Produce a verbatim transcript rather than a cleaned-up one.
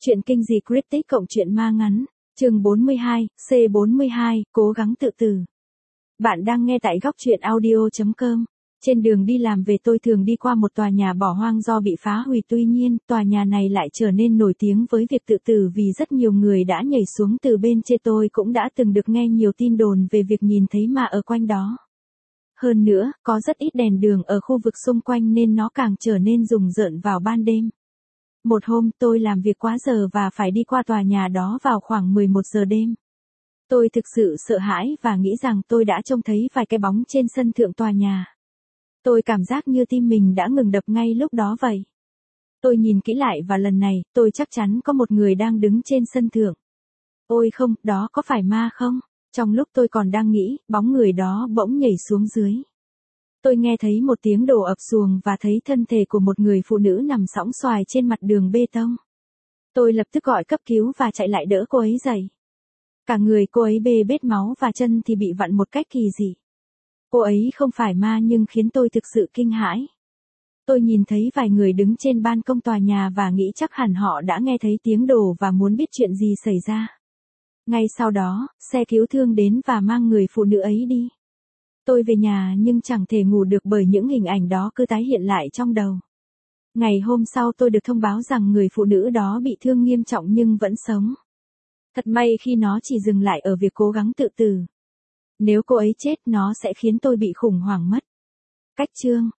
Chuyện kinh dị cryptic cộng truyện ma ngắn, chương bốn mươi hai, C bốn mươi hai, cố gắng tự tử. Bạn đang nghe tại góc truyện audio chấm com. Trên đường đi làm về tôi thường đi qua một tòa nhà bỏ hoang do bị phá hủy, tuy nhiên, tòa nhà này lại trở nên nổi tiếng với việc tự tử vì rất nhiều người đã nhảy xuống từ bên trên. Tôi cũng đã từng được nghe nhiều tin đồn về việc nhìn thấy ma ở quanh đó. Hơn nữa, có rất ít đèn đường ở khu vực xung quanh nên nó càng trở nên rùng rợn vào ban đêm. Một hôm tôi làm việc quá giờ và phải đi qua tòa nhà đó vào khoảng mười một giờ đêm. Tôi thực sự sợ hãi và nghĩ rằng tôi đã trông thấy vài cái bóng trên sân thượng tòa nhà. Tôi cảm giác như tim mình đã ngừng đập ngay lúc đó vậy. Tôi nhìn kỹ lại và lần này tôi chắc chắn có một người đang đứng trên sân thượng. Ôi không, đó có phải ma không? Trong lúc tôi còn đang nghĩ, bóng người đó bỗng nhảy xuống dưới. Tôi nghe thấy một tiếng đổ ập xuồng và thấy thân thể của một người phụ nữ nằm sõng soài trên mặt đường bê tông. Tôi lập tức gọi cấp cứu và chạy lại đỡ cô ấy dậy. Cả người cô ấy bê bết máu và chân thì bị vặn một cách kỳ dị. Cô ấy không phải ma nhưng khiến tôi thực sự kinh hãi. Tôi nhìn thấy vài người đứng trên ban công tòa nhà và nghĩ chắc hẳn họ đã nghe thấy tiếng đổ và muốn biết chuyện gì xảy ra. Ngay sau đó, xe cứu thương đến và mang người phụ nữ ấy đi. Tôi về nhà nhưng chẳng thể ngủ được bởi những hình ảnh đó cứ tái hiện lại trong đầu. Ngày hôm sau tôi được thông báo rằng người phụ nữ đó bị thương nghiêm trọng nhưng vẫn sống. Thật may khi nó chỉ dừng lại ở việc cố gắng tự tử. Nếu cô ấy chết nó sẽ khiến tôi bị khủng hoảng mất. Cách chương